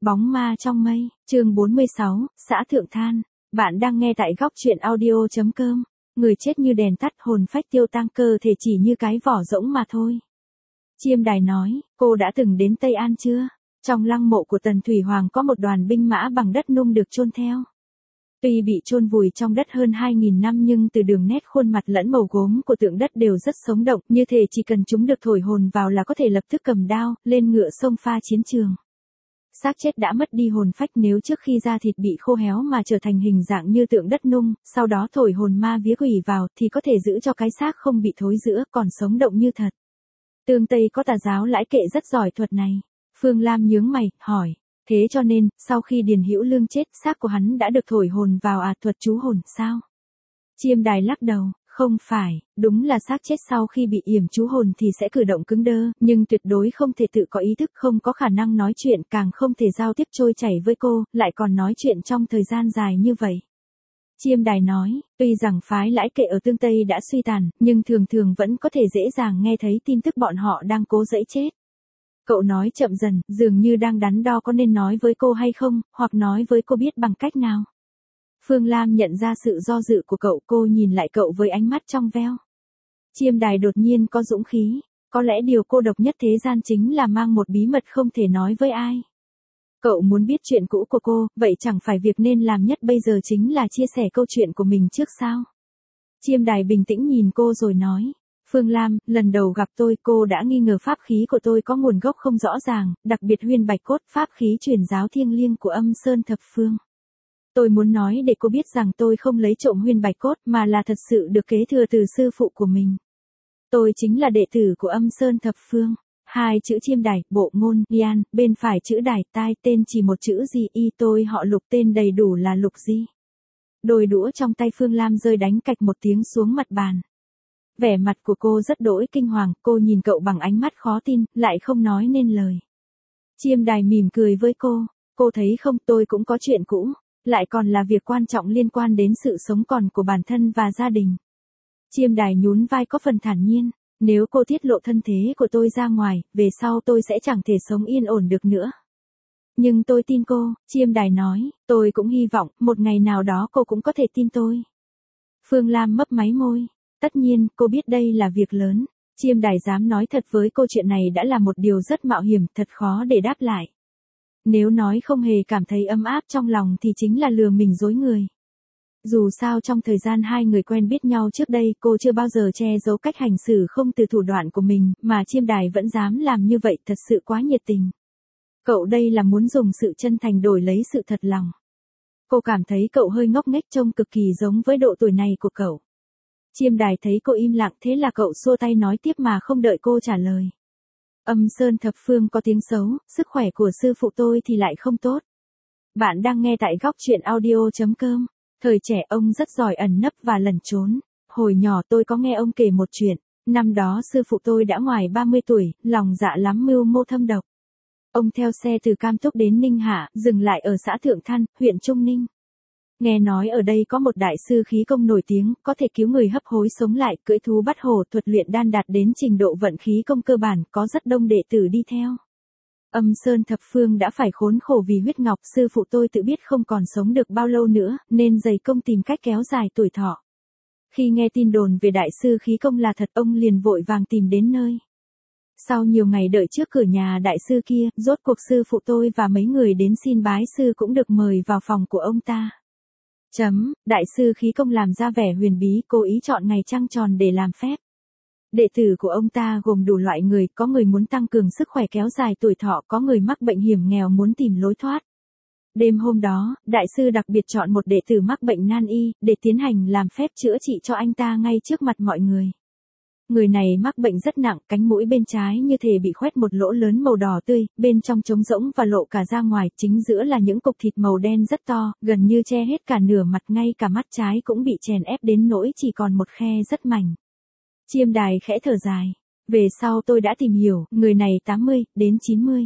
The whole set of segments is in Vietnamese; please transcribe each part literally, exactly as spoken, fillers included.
Bóng ma trong mây, chương bốn mươi sáu, xã Thượng Than. Bạn đang nghe tại góc truyện audio.com. Người chết như đèn tắt, hồn phách tiêu tang, cơ thể chỉ như cái vỏ rỗng mà thôi. Chiêm Đài nói, cô đã từng đến Tây An chưa? Trong lăng mộ của Tần Thủy Hoàng có một đoàn binh mã bằng đất nung được chôn theo. Tuy bị chôn vùi trong đất hơn hai nghìn năm nhưng từ đường nét khuôn mặt lẫn màu gốm của tượng đất đều rất sống động, như thể chỉ cần chúng được thổi hồn vào là có thể lập tức cầm đao, lên ngựa xông pha chiến trường. Xác chết đã mất đi hồn phách, nếu trước khi da thịt bị khô héo mà trở thành hình dạng như tượng đất nung, sau đó thổi hồn ma vía quỷ vào thì có thể giữ cho cái xác không bị thối rữa, còn sống động như thật. Tương Tây có tà giáo Lãi Kệ rất giỏi thuật này. Phương Lam nhướng mày, hỏi, thế cho nên, sau khi Điền Hữu Lương chết, xác của hắn đã được thổi hồn vào à, thuật chú hồn sao? Chiêm Đài lắc đầu, không phải, đúng là xác chết sau khi bị yểm chú hồn thì sẽ cử động cứng đơ, nhưng tuyệt đối không thể tự có ý thức, không có khả năng nói chuyện, càng không thể giao tiếp trôi chảy với cô, lại còn nói chuyện trong thời gian dài như vậy. Chiêm Đài nói, tuy rằng phái Lãi Kệ ở Tương Tây đã suy tàn, nhưng thường thường vẫn có thể dễ dàng nghe thấy tin tức bọn họ đang cố giãy chết. Cậu nói chậm dần, dường như đang đắn đo có nên nói với cô hay không, hoặc nói với cô biết bằng cách nào. Phương Lam nhận ra sự do dự của cậu, cô nhìn lại cậu với ánh mắt trong veo. Chiêm Đài đột nhiên có dũng khí, có lẽ điều cô độc nhất thế gian chính là mang một bí mật không thể nói với ai. Cậu muốn biết chuyện cũ của cô, vậy chẳng phải việc nên làm nhất bây giờ chính là chia sẻ câu chuyện của mình trước sao? Chiêm Đài bình tĩnh nhìn cô rồi nói. Phương Lam, lần đầu gặp tôi cô đã nghi ngờ pháp khí của tôi có nguồn gốc không rõ ràng, đặc biệt huyên bạch cốt, pháp khí truyền giáo thiêng liêng của Âm Sơn Thập Phương. Tôi muốn nói để cô biết rằng tôi không lấy trộm huyên bạch cốt mà là thật sự được kế thừa từ sư phụ của mình. Tôi chính là đệ tử của Âm Sơn Thập Phương. Hai chữ Chiêm Đài, bộ môn, Lian, bên phải chữ Đài, tai, tên chỉ một chữ gì, y, tôi họ Lục, tên đầy đủ là Lục Di. Đôi đũa trong tay Phương Lam rơi đánh cạch một tiếng xuống mặt bàn. Vẻ mặt của cô rất đỗi kinh hoàng, cô nhìn cậu bằng ánh mắt khó tin, lại không nói nên lời. Chiêm Đài mỉm cười với cô, cô thấy không, tôi cũng có chuyện cũ, lại còn là việc quan trọng liên quan đến sự sống còn của bản thân và gia đình. Chiêm Đài nhún vai có phần thản nhiên, nếu cô tiết lộ thân thế của tôi ra ngoài, về sau tôi sẽ chẳng thể sống yên ổn được nữa. Nhưng tôi tin cô, Chiêm Đài nói, tôi cũng hy vọng, một ngày nào đó cô cũng có thể tin tôi. Phương Lam mấp máy môi. Tất nhiên, cô biết đây là việc lớn. Chiêm Đài dám nói thật với cô chuyện này đã là một điều rất mạo hiểm, thật khó để đáp lại. Nếu nói không hề cảm thấy ấm áp trong lòng thì chính là lừa mình dối người. Dù sao trong thời gian hai người quen biết nhau trước đây, cô chưa bao giờ che giấu cách hành xử không từ thủ đoạn của mình, mà Chiêm Đài vẫn dám làm như vậy, thật sự quá nhiệt tình. Cậu đây là muốn dùng sự chân thành đổi lấy sự thật lòng. Cô cảm thấy cậu hơi ngốc nghếch, trông cực kỳ giống với độ tuổi này của cậu. Chiêm Đài thấy cô im lặng, thế là cậu xua tay nói tiếp mà không đợi cô trả lời. Âm Sơn Thập Phương có tiếng xấu, sức khỏe của sư phụ tôi thì lại không tốt. Bạn đang nghe tại góc truyện audio.com. Thời trẻ ông rất giỏi ẩn nấp và lẩn trốn. Hồi nhỏ tôi có nghe ông kể một chuyện. Năm đó sư phụ tôi đã ngoài ba mươi tuổi, lòng dạ lắm mưu mô thâm độc. Ông theo xe từ Cam Túc đến Ninh Hạ, dừng lại ở xã Thượng Than, huyện Trung Ninh. Nghe nói ở đây có một đại sư khí công nổi tiếng, có thể cứu người hấp hối sống lại, cưỡi thú bắt hổ, thuật luyện đan đạt đến trình độ vận khí công cơ bản, có rất đông đệ tử đi theo. Âm Sơn Thập Phương đã phải khốn khổ vì huyết ngọc, sư phụ tôi tự biết không còn sống được bao lâu nữa, nên dày công tìm cách kéo dài tuổi thọ. Khi nghe tin đồn về đại sư khí công là thật, ông liền vội vàng tìm đến nơi. Sau nhiều ngày đợi trước cửa nhà đại sư kia, rốt cuộc sư phụ tôi và mấy người đến xin bái sư cũng được mời vào phòng của ông ta. Chấm, đại sư khí công làm ra vẻ huyền bí, cố ý chọn ngày trăng tròn để làm phép. Đệ tử của ông ta gồm đủ loại người, có người muốn tăng cường sức khỏe kéo dài tuổi thọ, có người mắc bệnh hiểm nghèo muốn tìm lối thoát. Đêm hôm đó, đại sư đặc biệt chọn một đệ tử mắc bệnh nan y, để tiến hành làm phép chữa trị cho anh ta ngay trước mặt mọi người. Người này mắc bệnh rất nặng, cánh mũi bên trái như thể bị khoét một lỗ lớn màu đỏ tươi, bên trong trống rỗng và lộ cả ra ngoài, chính giữa là những cục thịt màu đen rất to, gần như che hết cả nửa mặt, ngay cả mắt trái cũng bị chèn ép đến nỗi chỉ còn một khe rất mảnh. Chiêm Đài khẽ thở dài. Về sau tôi đã tìm hiểu, người này tám mươi đến chín mươi.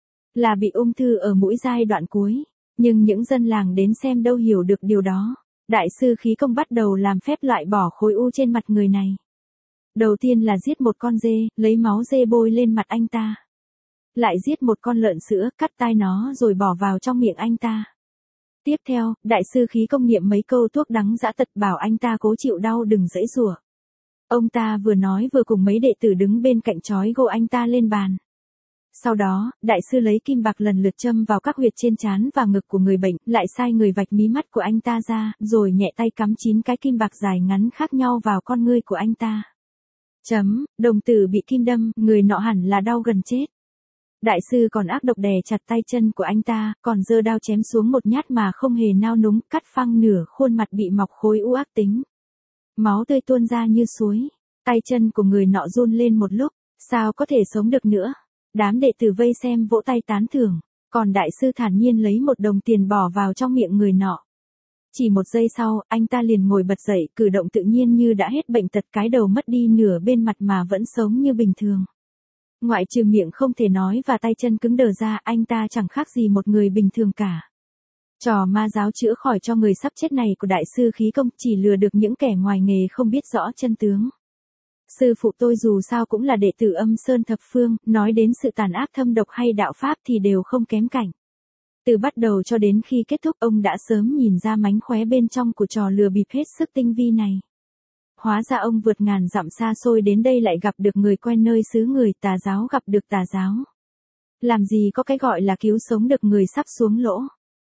Là bị ung thư ở mũi giai đoạn cuối. Nhưng những dân làng đến xem đâu hiểu được điều đó. Đại sư khí công bắt đầu làm phép loại bỏ khối u trên mặt người này. Đầu tiên là giết một con dê, lấy máu dê bôi lên mặt anh ta. lại giết một con lợn sữa, cắt tai nó rồi bỏ vào trong miệng anh ta. Tiếp theo, đại sư khí công niệm mấy câu thuốc đắng dã tật bảo anh ta cố chịu đau đừng giãy giụa. Ông ta vừa nói vừa cùng mấy đệ tử đứng bên cạnh trói gô anh ta lên bàn. Sau đó, đại sư lấy kim bạc lần lượt châm vào các huyệt trên trán và ngực của người bệnh, lại sai người vạch mí mắt của anh ta ra, rồi nhẹ tay cắm chín cái kim bạc dài ngắn khác nhau vào con ngươi của anh ta. Chấm, đồng tử bị kim đâm, người nọ hẳn là đau gần chết. Đại sư còn ác độc đè chặt tay chân của anh ta, còn giơ đao chém xuống một nhát mà không hề nao núng, cắt phăng nửa khuôn mặt bị mọc khối u ác tính. Máu tươi tuôn ra như suối, tay chân của người nọ run lên một lúc, sao có thể sống được nữa. Đám đệ tử vây xem vỗ tay tán thưởng, còn đại sư thản nhiên lấy một đồng tiền bỏ vào trong miệng người nọ. Chỉ một giây sau, anh ta liền ngồi bật dậy, cử động tự nhiên như đã hết bệnh tật, cái đầu mất đi nửa bên mặt mà vẫn sống như bình thường. Ngoại trừ miệng không thể nói và tay chân cứng đờ ra, anh ta chẳng khác gì một người bình thường cả. Trò ma giáo chữa khỏi cho người sắp chết này của đại sư khí công chỉ lừa được những kẻ ngoài nghề không biết rõ chân tướng. Sư phụ tôi dù sao cũng là đệ tử Âm Sơn Thập Phương, nói đến sự tàn ác thâm độc hay đạo pháp thì đều không kém cạnh. Từ bắt đầu cho đến khi kết thúc ông đã sớm nhìn ra mánh khóe bên trong của trò lừa bịp hết sức tinh vi này. Hóa ra ông vượt ngàn dặm xa xôi đến đây lại gặp được người quen nơi xứ người, tà giáo gặp được tà giáo. Làm gì có cái gọi là cứu sống được người sắp xuống lỗ.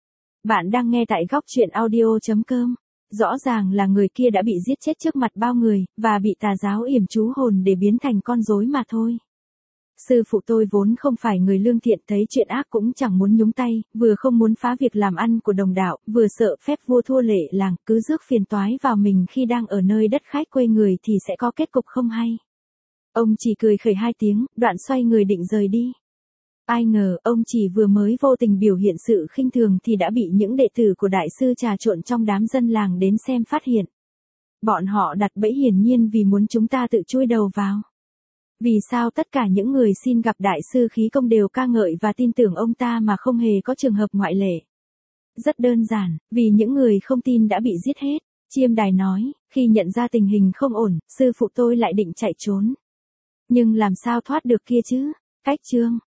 Bạn đang nghe tại góc truyện audio chấm com. Rõ ràng là người kia đã bị giết chết trước mặt bao người, và bị tà giáo yểm chú hồn để biến thành con rối mà thôi. Sư phụ tôi vốn không phải người lương thiện, thấy chuyện ác cũng chẳng muốn nhúng tay, vừa không muốn phá việc làm ăn của đồng đạo, vừa sợ phép vua thua lệ làng, cứ rước phiền toái vào mình khi đang ở nơi đất khách quê người thì sẽ có kết cục không hay. Ông chỉ cười khẩy hai tiếng, đoạn xoay người định rời đi. Ai ngờ, ông chỉ vừa mới vô tình biểu hiện sự khinh thường thì đã bị những đệ tử của đại sư trà trộn trong đám dân làng đến xem phát hiện. Bọn họ đặt bẫy hiển nhiên vì muốn chúng ta tự chui đầu vào. Vì sao tất cả những người xin gặp đại sư khí công đều ca ngợi và tin tưởng ông ta mà không hề có trường hợp ngoại lệ? Rất đơn giản, vì những người không tin đã bị giết hết. Chiêm Đài nói, khi nhận ra tình hình không ổn, sư phụ tôi lại định chạy trốn. Nhưng làm sao thoát được kia chứ? Cách chương